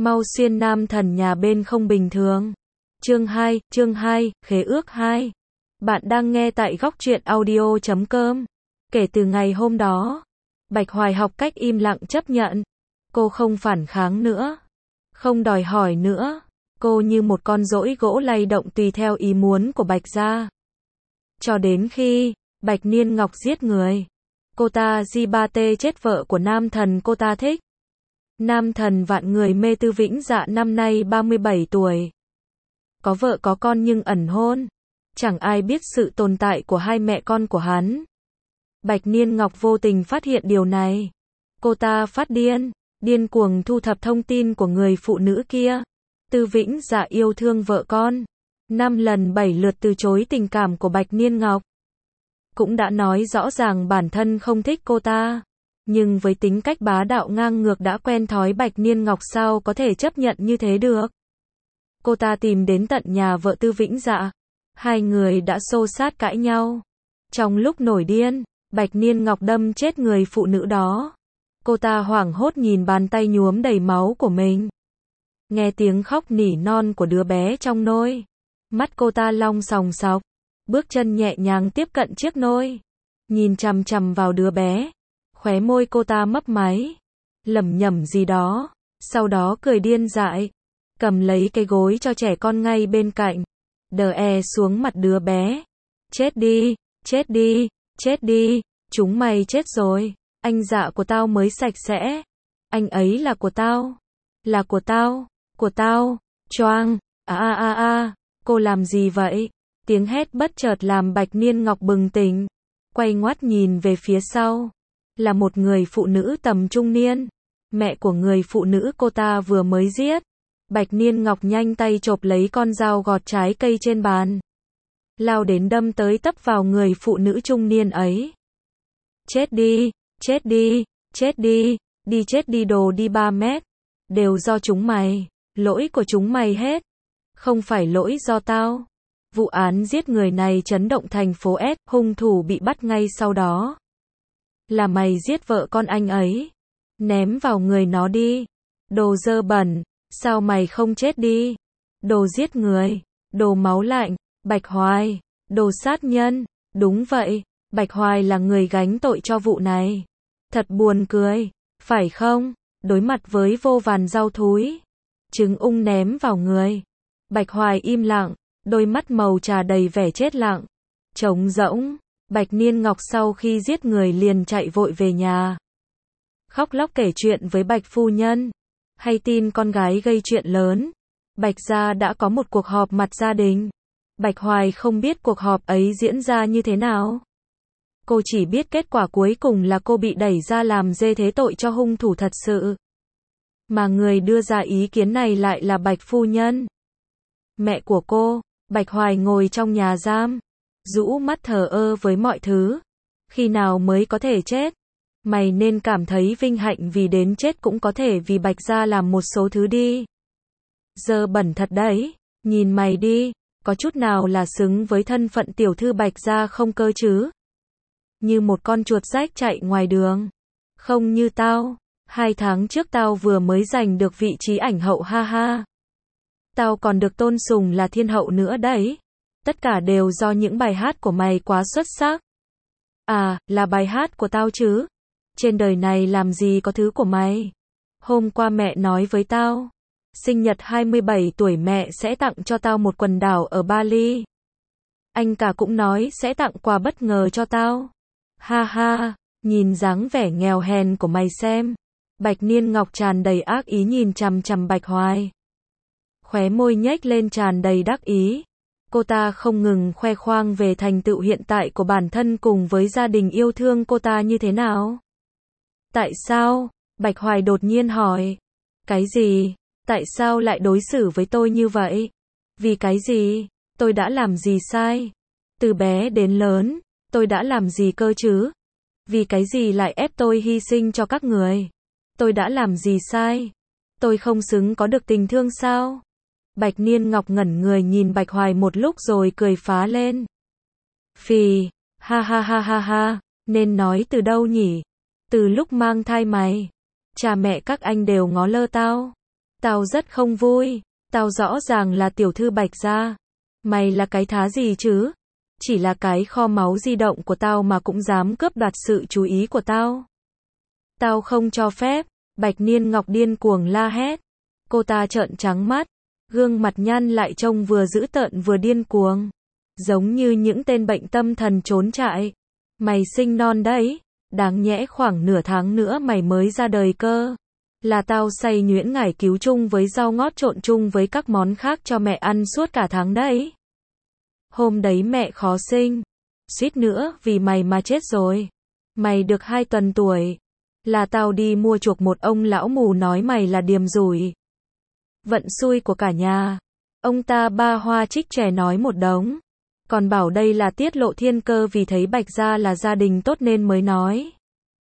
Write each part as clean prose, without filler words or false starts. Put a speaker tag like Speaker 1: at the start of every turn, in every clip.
Speaker 1: Mau xuyên nam thần nhà bên không bình thường. Chương 2, khế ước 2. Bạn đang nghe tại góc truyện audio.com. Kể từ ngày hôm đó, Bạch Hoài học cách im lặng chấp nhận. Cô không phản kháng nữa, không đòi hỏi nữa. Cô như một con dỗi gỗ lay động tùy theo ý muốn của Bạch gia. Cho đến khi Bạch Niên Ngọc giết người, cô ta Di-ba-tê chết vợ của nam thần cô ta thích. Nam thần vạn người mê Tư Vĩnh Dạ năm nay 37 tuổi. Có vợ có con nhưng ẩn hôn. Chẳng ai biết sự tồn tại của hai mẹ con của hắn. Bạch Niên Ngọc vô tình phát hiện điều này. Cô ta phát điên, điên cuồng thu thập thông tin của người phụ nữ kia. Tư Vĩnh Dạ yêu thương vợ con. 5 lần 7 lượt từ chối tình cảm của Bạch Niên Ngọc. Cũng đã nói rõ ràng bản thân không thích cô ta. Nhưng với tính cách bá đạo ngang ngược đã quen thói, Bạch Niên Ngọc sao có thể chấp nhận như thế được. Cô ta tìm đến tận nhà vợ Tư Vĩnh Dạ. Hai người đã xô xát cãi nhau. Trong lúc nổi điên, Bạch Niên Ngọc đâm chết người phụ nữ đó. Cô ta hoảng hốt nhìn bàn tay nhuốm đầy máu của mình. Nghe tiếng khóc nỉ non của đứa bé trong nôi. Mắt cô ta long sòng sọc. Bước chân nhẹ nhàng tiếp cận chiếc nôi. Nhìn chằm chằm vào đứa bé. Khóe môi cô ta mấp máy. Lẩm nhẩm gì đó. Sau đó cười điên dại. Cầm lấy cái gối cho trẻ con ngay bên cạnh. Đè xuống mặt đứa bé. Chết đi, chết đi, chết đi. Chúng mày chết rồi. Anh Dạ của tao mới sạch sẽ. Anh ấy là của tao. Là của tao. Của tao. Choang. Cô làm gì vậy? Tiếng hét bất chợt làm Bạch Niên Ngọc bừng tỉnh. Quay ngoắt nhìn về phía sau. Là một người phụ nữ tầm trung niên. Mẹ của người phụ nữ cô ta vừa mới giết. Bạch Niên Ngọc nhanh tay chộp lấy con dao gọt trái cây trên bàn. Lao đến đâm tới tấp vào người phụ nữ trung niên ấy. Chết đi, chết đi, chết đi, đi chết đi đồ đi 3 mét. Đều do chúng mày, lỗi của chúng mày hết. Không phải lỗi do tao. Vụ án giết người này chấn động thành phố S, hung thủ bị bắt ngay sau đó. Là mày giết vợ con anh ấy. Ném vào người nó đi. Đồ dơ bẩn, sao mày không chết đi? Đồ giết người, đồ máu lạnh, Bạch Hoài, đồ sát nhân. Đúng vậy, Bạch Hoài là người gánh tội cho vụ này. Thật buồn cười, phải không? Đối mặt với vô vàn rau thúi, trứng ung ném vào người. Bạch Hoài im lặng, đôi mắt màu trà đầy vẻ chết lặng. Trống rỗng, Bạch Niên Ngọc sau khi giết người liền chạy vội về nhà. Khóc lóc kể chuyện với Bạch phu nhân. Hay tin con gái gây chuyện lớn. Bạch gia đã có một cuộc họp mặt gia đình. Bạch Hoài không biết cuộc họp ấy diễn ra như thế nào. Cô chỉ biết kết quả cuối cùng là cô bị đẩy ra làm dê thế tội cho hung thủ thật sự. Mà người đưa ra ý kiến này lại là Bạch phu nhân. Mẹ của cô. Bạch Hoài ngồi trong nhà giam. Rũ mắt thờ ơ với mọi thứ. Khi nào mới có thể chết? Mày nên cảm thấy vinh hạnh vì đến chết cũng có thể vì Bạch gia làm một số thứ đi. Dơ bẩn thật đấy. Nhìn mày đi. Có chút nào là xứng với thân phận tiểu thư Bạch gia không cơ chứ? Như một con chuột rách chạy ngoài đường. Không như tao. 2 tháng trước tao vừa mới giành được vị trí ảnh hậu ha ha. Tao còn được tôn sùng là thiên hậu nữa đấy. Tất cả đều do những bài hát của mày quá xuất sắc. À, là bài hát của tao chứ. Trên đời này làm gì có thứ của mày. Hôm qua mẹ nói với tao. Sinh nhật 27 tuổi mẹ sẽ tặng cho tao một quần đảo ở Bali. Anh cả cũng nói sẽ tặng quà bất ngờ cho tao. Ha ha, nhìn dáng vẻ nghèo hèn của mày xem. Bạch Niên Ngọc tràn đầy ác ý nhìn chằm chằm Bạch Hoài. Khóe môi nhếch lên tràn đầy đắc ý. Cô ta không ngừng khoe khoang về thành tựu hiện tại của bản thân cùng với gia đình yêu thương cô ta như thế nào. Tại sao? Bạch Hoài đột nhiên hỏi. Cái gì? Tại sao lại đối xử với tôi như vậy? Vì cái gì? Tôi đã làm gì sai? Từ bé đến lớn, tôi đã làm gì cơ chứ? Vì cái gì lại ép tôi hy sinh cho các người? Tôi đã làm gì sai? Tôi không xứng có được tình thương sao? Bạch Niên Ngọc ngẩn người nhìn Bạch Hoài một lúc rồi cười phá lên. Phì, ha ha ha ha ha, nên nói từ đâu nhỉ? Từ lúc mang thai mày. Cha mẹ các anh đều ngó lơ tao. Tao rất không vui. Tao rõ ràng là tiểu thư Bạch gia. Mày là cái thá gì chứ? Chỉ là cái kho máu di động của tao mà cũng dám cướp đoạt sự chú ý của tao. Tao không cho phép. Bạch Niên Ngọc điên cuồng la hét. Cô ta trợn trắng mắt. Gương mặt nhăn lại trông vừa dữ tợn vừa điên cuồng. Giống như những tên bệnh tâm thần trốn trại. Mày sinh non đấy. Đáng nhẽ khoảng nửa tháng nữa mày mới ra đời cơ. Là tao xay nhuyễn ngải cứu chung với rau ngót trộn chung với các món khác cho mẹ ăn suốt cả tháng đấy. Hôm đấy mẹ khó sinh. Suýt nữa vì mày mà chết rồi. Mày được 2 tuần tuổi. Là tao đi mua chuộc một ông lão mù nói mày là điềm rủi. Vận xui của cả nhà. Ông ta ba hoa trích trẻ nói một đống. Còn bảo đây là tiết lộ thiên cơ vì thấy Bạch gia là gia đình tốt nên mới nói.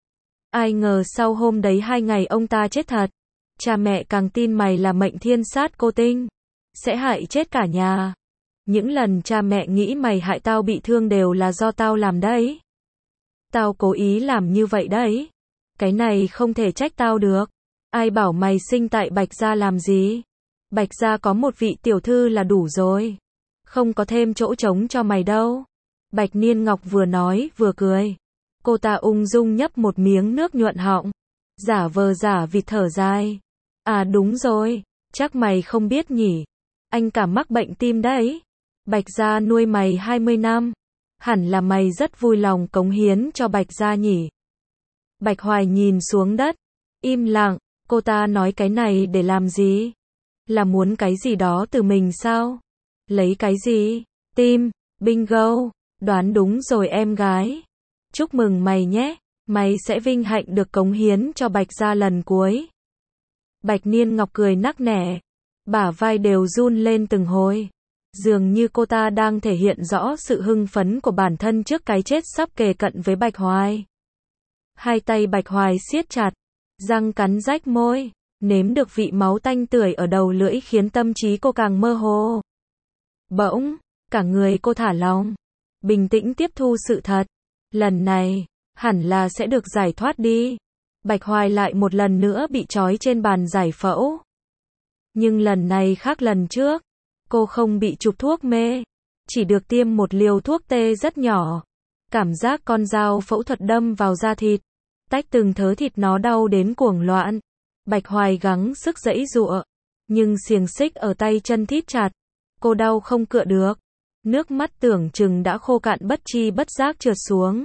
Speaker 1: Ai ngờ sau hôm đấy 2 ngày ông ta chết thật. Cha mẹ càng tin mày là mệnh thiên sát cô tinh. Sẽ hại chết cả nhà. Những lần cha mẹ nghĩ mày hại tao bị thương đều là do tao làm đấy. Tao cố ý làm như vậy đấy. Cái này không thể trách tao được. Ai bảo mày sinh tại Bạch gia làm gì? Bạch gia có một vị tiểu thư là đủ rồi. Không có thêm chỗ trống cho mày đâu. Bạch Niên Ngọc vừa nói vừa cười. Cô ta ung dung nhấp một miếng nước nhuận họng. Giả vờ giả vịt thở dài. À đúng rồi. Chắc mày không biết nhỉ. Anh cả mắc bệnh tim đấy. Bạch gia nuôi mày 20 năm. Hẳn là mày rất vui lòng cống hiến cho Bạch gia nhỉ. Bạch Hoài nhìn xuống đất. Im lặng. Cô ta nói cái này để làm gì? Là muốn cái gì đó từ mình sao? Lấy cái gì? Tim. Bingo. Đoán đúng rồi em gái. Chúc mừng mày nhé. Mày sẽ vinh hạnh được cống hiến cho Bạch gia lần cuối. Bạch Niên Ngọc cười nắc nẻ. Bả vai đều run lên từng hồi. Dường như cô ta đang thể hiện rõ sự hưng phấn của bản thân trước cái chết sắp kề cận với Bạch Hoài. Hai tay Bạch Hoài siết chặt. Răng cắn rách môi. Nếm được vị máu tanh tưởi ở đầu lưỡi khiến tâm trí cô càng mơ hồ. Bỗng, cả người cô thả lỏng. Bình tĩnh tiếp thu sự thật. Lần này, hẳn là sẽ được giải thoát đi. Bạch Hoài lại một lần nữa bị trói trên bàn giải phẫu. Nhưng lần này khác lần trước. Cô không bị chụp thuốc mê. Chỉ được tiêm một liều thuốc tê rất nhỏ. Cảm giác con dao phẫu thuật đâm vào da thịt. Tách từng thớ thịt nó đau đến cuồng loạn. Bạch Hoài gắng sức giãy giụa. Nhưng xiềng xích ở tay chân thít chặt. Cô đau không cựa được. Nước mắt tưởng chừng đã khô cạn bất tri bất giác trượt xuống.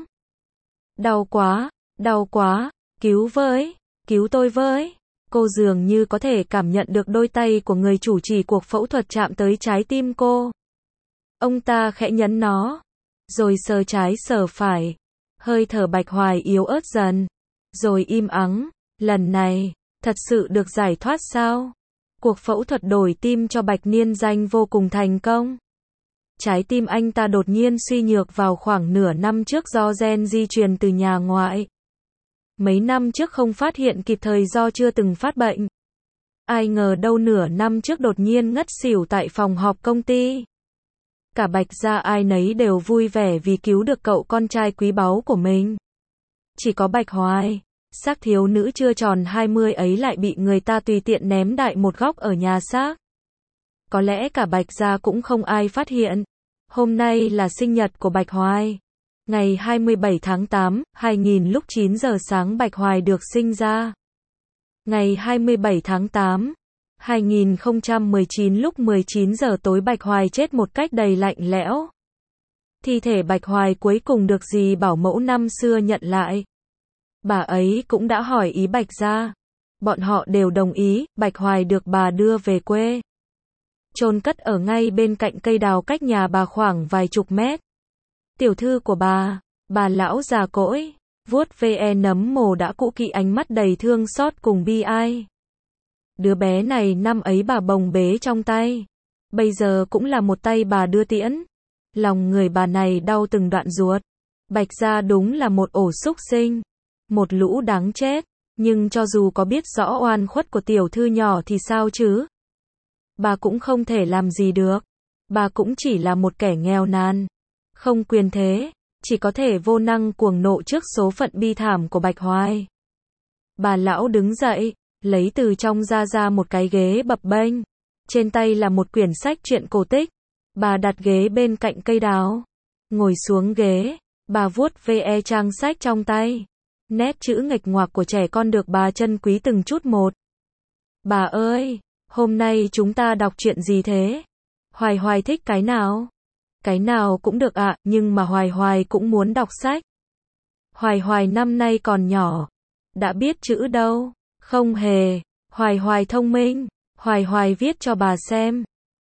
Speaker 1: Đau quá, cứu với, cứu tôi với. Cô dường như có thể cảm nhận được đôi tay của người chủ trì cuộc phẫu thuật chạm tới trái tim cô. Ông ta khẽ nhấn nó, rồi sờ trái sờ phải. Hơi thở Bạch Hoài yếu ớt dần, rồi im ắng. Lần này, thật sự được giải thoát sao? Cuộc phẫu thuật đổi tim cho Bạch Niên Danh vô cùng thành công. Trái tim anh ta đột nhiên suy nhược vào khoảng nửa năm trước do gen di truyền từ nhà ngoại. Mấy năm trước không phát hiện kịp thời do chưa từng phát bệnh. Ai ngờ đâu nửa năm trước đột nhiên ngất xỉu tại phòng họp công ty. Cả Bạch gia ai nấy đều vui vẻ vì cứu được cậu con trai quý báu của mình. Chỉ có Bạch Hoài, xác thiếu nữ chưa tròn 20 ấy lại bị người ta tùy tiện ném đại một góc ở nhà xác. Có lẽ cả Bạch gia cũng không ai phát hiện. Hôm nay là sinh nhật của Bạch Hoài. Ngày 27 tháng 8, 2000 lúc 9 giờ sáng Bạch Hoài được sinh ra. Ngày 27 tháng 8, 2019 lúc 19 giờ tối Bạch Hoài chết một cách đầy lạnh lẽo. Thi thể Bạch Hoài cuối cùng được dì bảo mẫu năm xưa nhận lại. Bà ấy cũng đã hỏi ý Bạch gia. Bọn họ đều đồng ý, Bạch Hoài được bà đưa về quê. Chôn cất ở ngay bên cạnh cây đào cách nhà bà khoảng vài chục mét. Tiểu thư của bà lão già cỗi, vuốt ve nấm mồ đã cũ kỹ ánh mắt đầy thương xót cùng bi ai. Đứa bé này năm ấy bà bồng bế trong tay. Bây giờ cũng là một tay bà đưa tiễn. Lòng người bà này đau từng đoạn ruột. Bạch gia đúng là một ổ súc sinh. Một lũ đáng chết. Nhưng cho dù có biết rõ oan khuất của tiểu thư nhỏ thì sao chứ? Bà cũng không thể làm gì được. Bà cũng chỉ là một kẻ nghèo nàn. Không quyền thế. Chỉ có thể vô năng cuồng nộ trước số phận bi thảm của Bạch Hoài. Bà lão đứng dậy. lấy từ trong ra một cái ghế bập bênh. Trên tay là một quyển sách truyện cổ tích. Bà đặt ghế bên cạnh cây đào. Ngồi xuống ghế, bà vuốt ve trang sách trong tay. Nét chữ nghịch ngoạc của trẻ con được bà trân quý từng chút một. Bà ơi, hôm nay chúng ta đọc chuyện gì thế? Hoài Hoài thích cái nào? Cái nào cũng được ạ, nhưng mà Hoài Hoài cũng muốn đọc sách. Hoài Hoài năm nay còn nhỏ, đã biết chữ đâu. Không hề, Hoài Hoài thông minh. Hoài Hoài viết cho bà xem.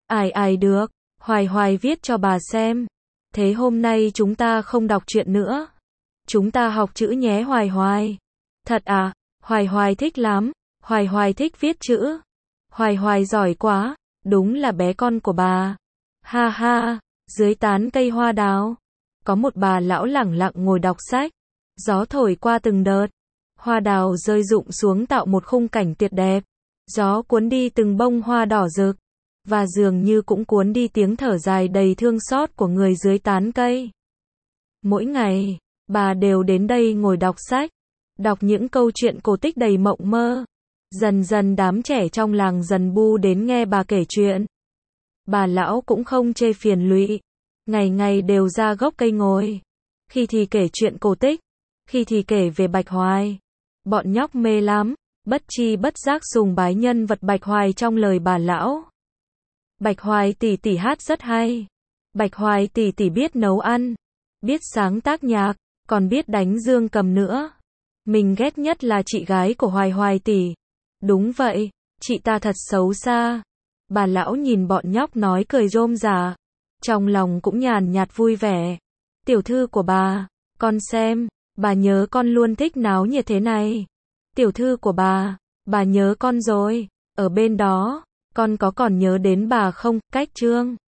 Speaker 1: Ai được, Hoài Hoài viết cho bà xem. Thế hôm nay chúng ta không đọc truyện nữa. Chúng ta học chữ nhé Hoài Hoài. Thật à, Hoài Hoài thích lắm. Hoài Hoài thích viết chữ. Hoài Hoài giỏi quá, đúng là bé con của bà. Ha ha, dưới tán cây hoa đào, có một bà lão lẳng lặng ngồi đọc sách. Gió thổi qua từng đợt, hoa đào rơi rụng xuống tạo một khung cảnh tuyệt đẹp. Gió cuốn đi từng bông hoa đỏ rực, và dường như cũng cuốn đi tiếng thở dài đầy thương xót của người dưới tán cây. Mỗi ngày, bà đều đến đây ngồi đọc sách, đọc những câu chuyện cổ tích đầy mộng mơ. Dần dần đám trẻ trong làng dần bu đến nghe bà kể chuyện. Bà lão cũng không chê phiền lụy, ngày ngày đều ra gốc cây ngồi. Khi thì kể chuyện cổ tích, khi thì kể về Bạch Hoài. Bọn nhóc mê lắm, bất chi bất giác sùng bái nhân vật Bạch Hoài trong lời bà lão. Bạch Hoài tỷ tỷ hát rất hay. Bạch Hoài tỷ tỷ biết nấu ăn, biết sáng tác nhạc, còn biết đánh dương cầm nữa. Mình ghét nhất là chị gái của Hoài Hoài tỷ. Đúng vậy, chị ta thật xấu xa. Bà lão nhìn bọn nhóc nói cười rôm rả, trong lòng cũng nhàn nhạt vui vẻ. Tiểu thư của bà, con xem, bà nhớ con luôn thích náo nhiệt thế này. Tiểu thư của bà nhớ con rồi, ở bên đó, con có còn nhớ đến bà không? Cách chương